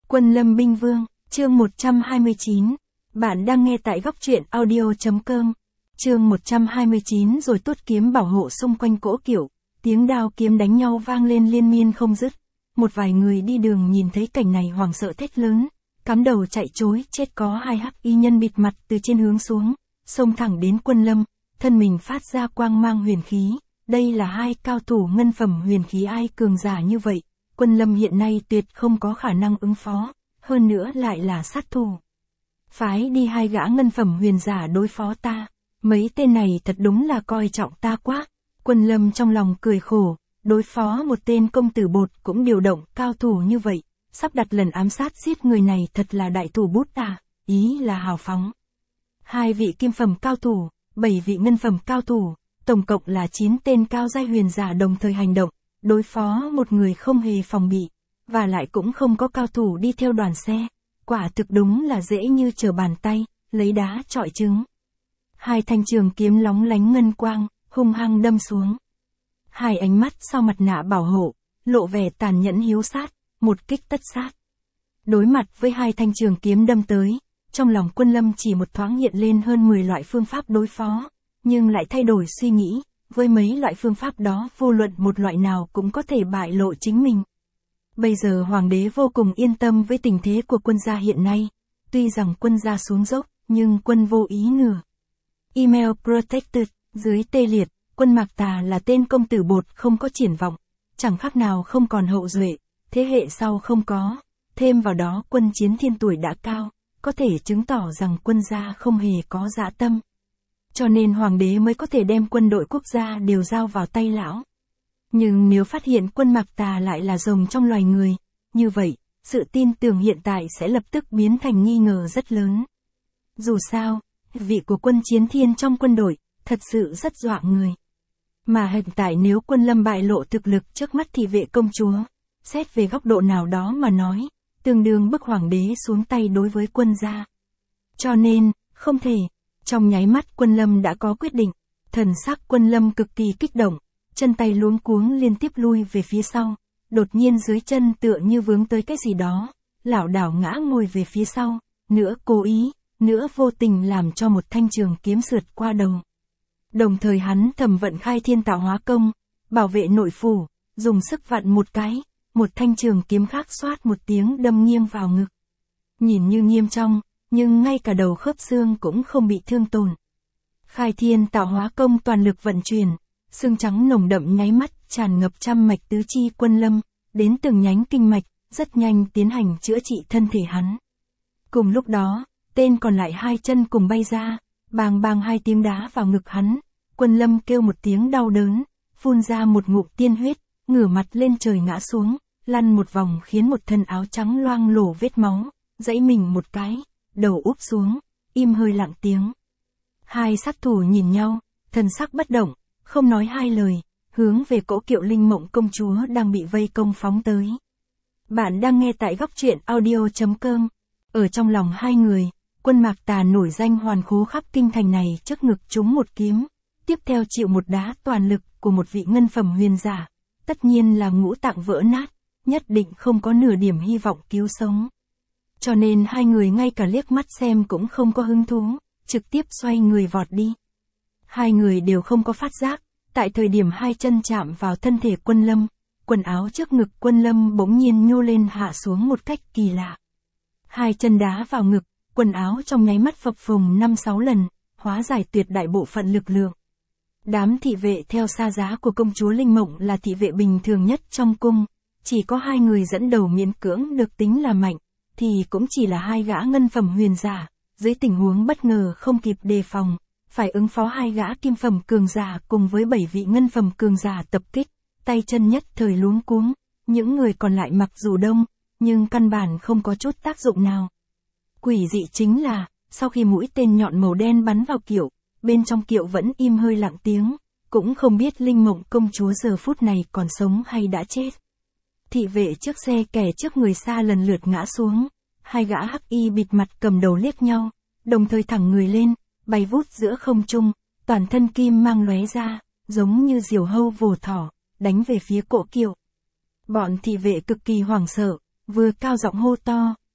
Quân Lâm Binh Vương, chương 129. Bạn đang nghe tại góc truyện audio.com. Chương 129 rồi tuốt kiếm bảo hộ xung quanh cỗ kiệu, tiếng đao kiếm đánh nhau vang lên liên miên không dứt. Một vài người đi đường nhìn thấy cảnh này hoảng sợ thét lớn, cắm đầu chạy trối, chết có hai hắc y nhân bịt mặt từ trên hướng xuống, xông thẳng đến Quân Lâm, thân mình phát ra quang mang huyền khí. Đây là hai cao thủ ngân phẩm huyền khí, ai cường giả như vậy, Quân Lâm hiện nay tuyệt không có khả năng ứng phó, hơn nữa lại là sát thủ. Phái đi hai gã ngân phẩm huyền giả đối phó ta, mấy tên này thật đúng là coi trọng ta quá. Quân Lâm trong lòng cười khổ, đối phó một tên công tử bột cũng điều động cao thủ như vậy, sắp đặt lần ám sát giết người này thật là đại thủ bút à, ý là hào phóng. Hai vị kim phẩm cao thủ, 7 vị ngân phẩm cao thủ, tổng cộng là 9 tên cao giai huyền giả đồng thời hành động, đối phó một người không hề phòng bị, và lại cũng không có cao thủ đi theo đoàn xe, quả thực đúng là dễ như trở bàn tay, lấy đá chọi trứng. Hai thanh trường kiếm lóng lánh ngân quang, hung hăng đâm xuống. Hai ánh mắt sau mặt nạ bảo hộ, lộ vẻ tàn nhẫn hiếu sát, một kích tất sát. Đối mặt với hai thanh trường kiếm đâm tới, trong lòng Quân Lâm chỉ một thoáng hiện lên hơn 10 loại phương pháp đối phó, nhưng lại thay đổi suy nghĩ, với mấy loại phương pháp đó vô luận một loại nào cũng có thể bại lộ chính mình. Bây giờ hoàng đế vô cùng yên tâm với tình thế của quân gia hiện nay, tuy rằng quân gia xuống dốc, nhưng quân vô ý nửa. Email protected, dưới tê liệt, Quân Mạc Tà là tên công tử bột không có triển vọng, chẳng khác nào không còn hậu duệ, thế hệ sau không có, thêm vào đó Quân Chiến Thiên tuổi đã cao, có thể chứng tỏ rằng quân gia không hề có dã tâm. Cho nên hoàng đế mới có thể đem quân đội quốc gia đều giao vào tay lão. Nhưng nếu phát hiện Quân Mạc Tà lại là rồng trong loài người, như vậy, sự tin tưởng hiện tại sẽ lập tức biến thành nghi ngờ rất lớn. Dù sao, vị của Quân Chiến Thiên trong quân đội, thật sự rất dọa người. Mà hiện tại nếu Quân Lâm bại lộ thực lực trước mắt thì vệ công chúa, xét về góc độ nào đó mà nói, tương đương bức hoàng đế xuống tay đối với quân gia. Cho nên, không thể. Trong nháy mắt Quân Lâm đã có quyết định, thần sắc Quân Lâm cực kỳ kích động, chân tay luống cuống liên tiếp lui về phía sau, đột nhiên dưới chân tựa như vướng tới cái gì đó, lảo đảo ngã ngồi về phía sau, nữa cố ý, nữa vô tình làm cho một thanh trường kiếm sượt qua đầu. Đồng thời hắn thầm vận khai thiên tạo hóa công, bảo vệ nội phủ, dùng sức vặn một cái, một thanh trường kiếm khác xoát một tiếng đâm nghiêng vào ngực. Nhìn như nghiêm trọng, nhưng ngay cả đầu khớp xương cũng không bị thương tổn. Khai thiên tạo hóa công toàn lực vận chuyển, xương trắng nồng đậm nháy mắt tràn ngập trăm mạch tứ chi Quân Lâm, đến từng nhánh kinh mạch, rất nhanh tiến hành chữa trị thân thể hắn. Cùng lúc đó, tên còn lại hai chân cùng bay ra, bàng bàng hai tiếng đá vào ngực hắn, Quân Lâm kêu một tiếng đau đớn, phun ra một ngụm tiên huyết, ngửa mặt lên trời ngã xuống, lăn một vòng khiến một thân áo trắng loang lổ vết máu, giãy mình một cái, đầu úp xuống, im hơi lặng tiếng. Hai sát thủ nhìn nhau, thần sắc bất động, không nói hai lời, hướng về cỗ kiệu Linh Mộng công chúa đang bị vây công phóng tới. Bạn đang nghe tại góc truyện audio.com. Ở trong lòng hai người, Quân Mạc Tà nổi danh hoàn khố khắp kinh thành này trước ngực trúng một kiếm, tiếp theo chịu một đá toàn lực của một vị ngân phẩm huyền giả, tất nhiên là ngũ tạng vỡ nát, nhất định không có nửa điểm hy vọng cứu sống. Cho nên hai người ngay cả liếc mắt xem cũng không có hứng thú, trực tiếp xoay người vọt đi. Hai người đều không có phát giác, tại thời điểm hai chân chạm vào thân thể Quân Lâm, quần áo trước ngực Quân Lâm bỗng nhiên nhô lên hạ xuống một cách kỳ lạ. Hai chân đá vào ngực, quần áo trong nháy mắt phập phồng 5-6 lần, hóa giải tuyệt đại bộ phận lực lượng. Đám thị vệ theo xa giá của công chúa Linh Mộng là thị vệ bình thường nhất trong cung, chỉ có hai người dẫn đầu miễn cưỡng được tính là mạnh, thì cũng chỉ là hai gã ngân phẩm huyền giả, dưới tình huống bất ngờ không kịp đề phòng, phải ứng phó hai gã kim phẩm cường giả cùng với 7 vị ngân phẩm cường giả tập kích, tay chân nhất thời luống cuống, những người còn lại mặc dù đông, nhưng căn bản không có chút tác dụng nào. Quỷ dị chính là, sau khi mũi tên nhọn màu đen bắn vào kiệu, bên trong kiệu vẫn im hơi lặng tiếng, cũng không biết Linh Mộng công chúa giờ phút này còn sống hay đã chết. Thị vệ trước xe kẻ trước người xa lần lượt ngã xuống, hai gã hắc y bịt mặt cầm đầu liếc nhau, đồng thời thẳng người lên, bay vút giữa không trung, toàn thân kim mang lóe ra, giống như diều hâu vồ thỏ, đánh về phía cỗ kiệu. Bọn thị vệ cực kỳ hoảng sợ, vừa cao giọng hô to,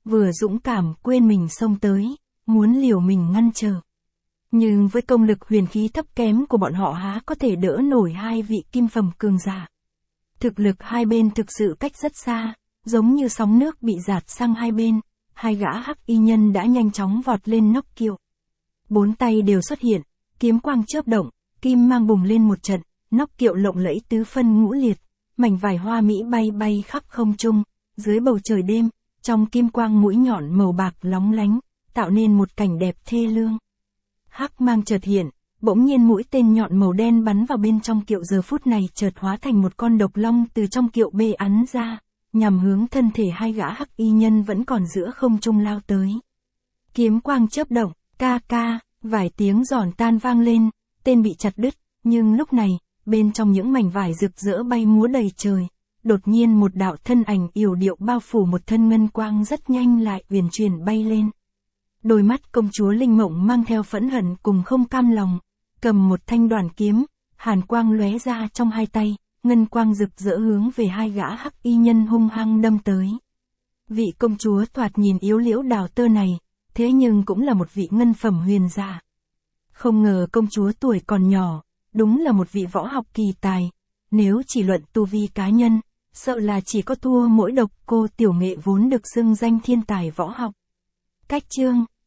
vừa dũng cảm quên mình xông tới, muốn liều mình ngăn trở. Nhưng với công lực huyền khí thấp kém của bọn họ há có thể đỡ nổi hai vị kim phẩm cường giả. Thực lực hai bên thực sự cách rất xa, giống như sóng nước bị dạt sang hai bên, hai gã hắc y nhân đã nhanh chóng vọt lên nóc kiệu. Bốn tay đều xuất hiện, kiếm quang chớp động, kim mang bùng lên một trận, nóc kiệu lộng lẫy tứ phân ngũ liệt, mảnh vải hoa mỹ bay bay khắp không trung, dưới bầu trời đêm, trong kim quang mũi nhọn màu bạc lóng lánh, tạo nên một cảnh đẹp thê lương. Hắc mang chợt hiện, bỗng nhiên mũi tên nhọn màu đen bắn vào bên trong kiệu, giờ phút này chợt hóa thành một con độc long từ trong kiệu bê ắn ra, nhằm hướng thân thể hai gã hắc y nhân vẫn còn giữa không trung lao tới. Kiếm quang chớp động, ca ca, vài tiếng giòn tan vang lên, tên bị chặt đứt, nhưng lúc này, bên trong những mảnh vải rực rỡ bay múa đầy trời, đột nhiên một đạo thân ảnh yểu điệu bao phủ một thân ngân quang rất nhanh lại uyển chuyển bay lên. Đôi mắt công chúa Linh Mộng mang theo phẫn hận cùng không cam lòng, cầm một thanh đoàn kiếm, hàn quang lóe ra trong hai tay, ngân quang rực rỡ hướng về hai gã hắc y nhân hung hăng đâm tới. Vị công chúa thoạt nhìn yếu liễu đào tơ này, thế nhưng cũng là một vị ngân phẩm huyền giả. Không ngờ công chúa tuổi còn nhỏ, đúng là một vị võ học kỳ tài, nếu chỉ luận tu vi cá nhân, sợ là chỉ có thua mỗi độc cô Tiểu Nghệ vốn được xưng danh thiên tài võ học. Cách chương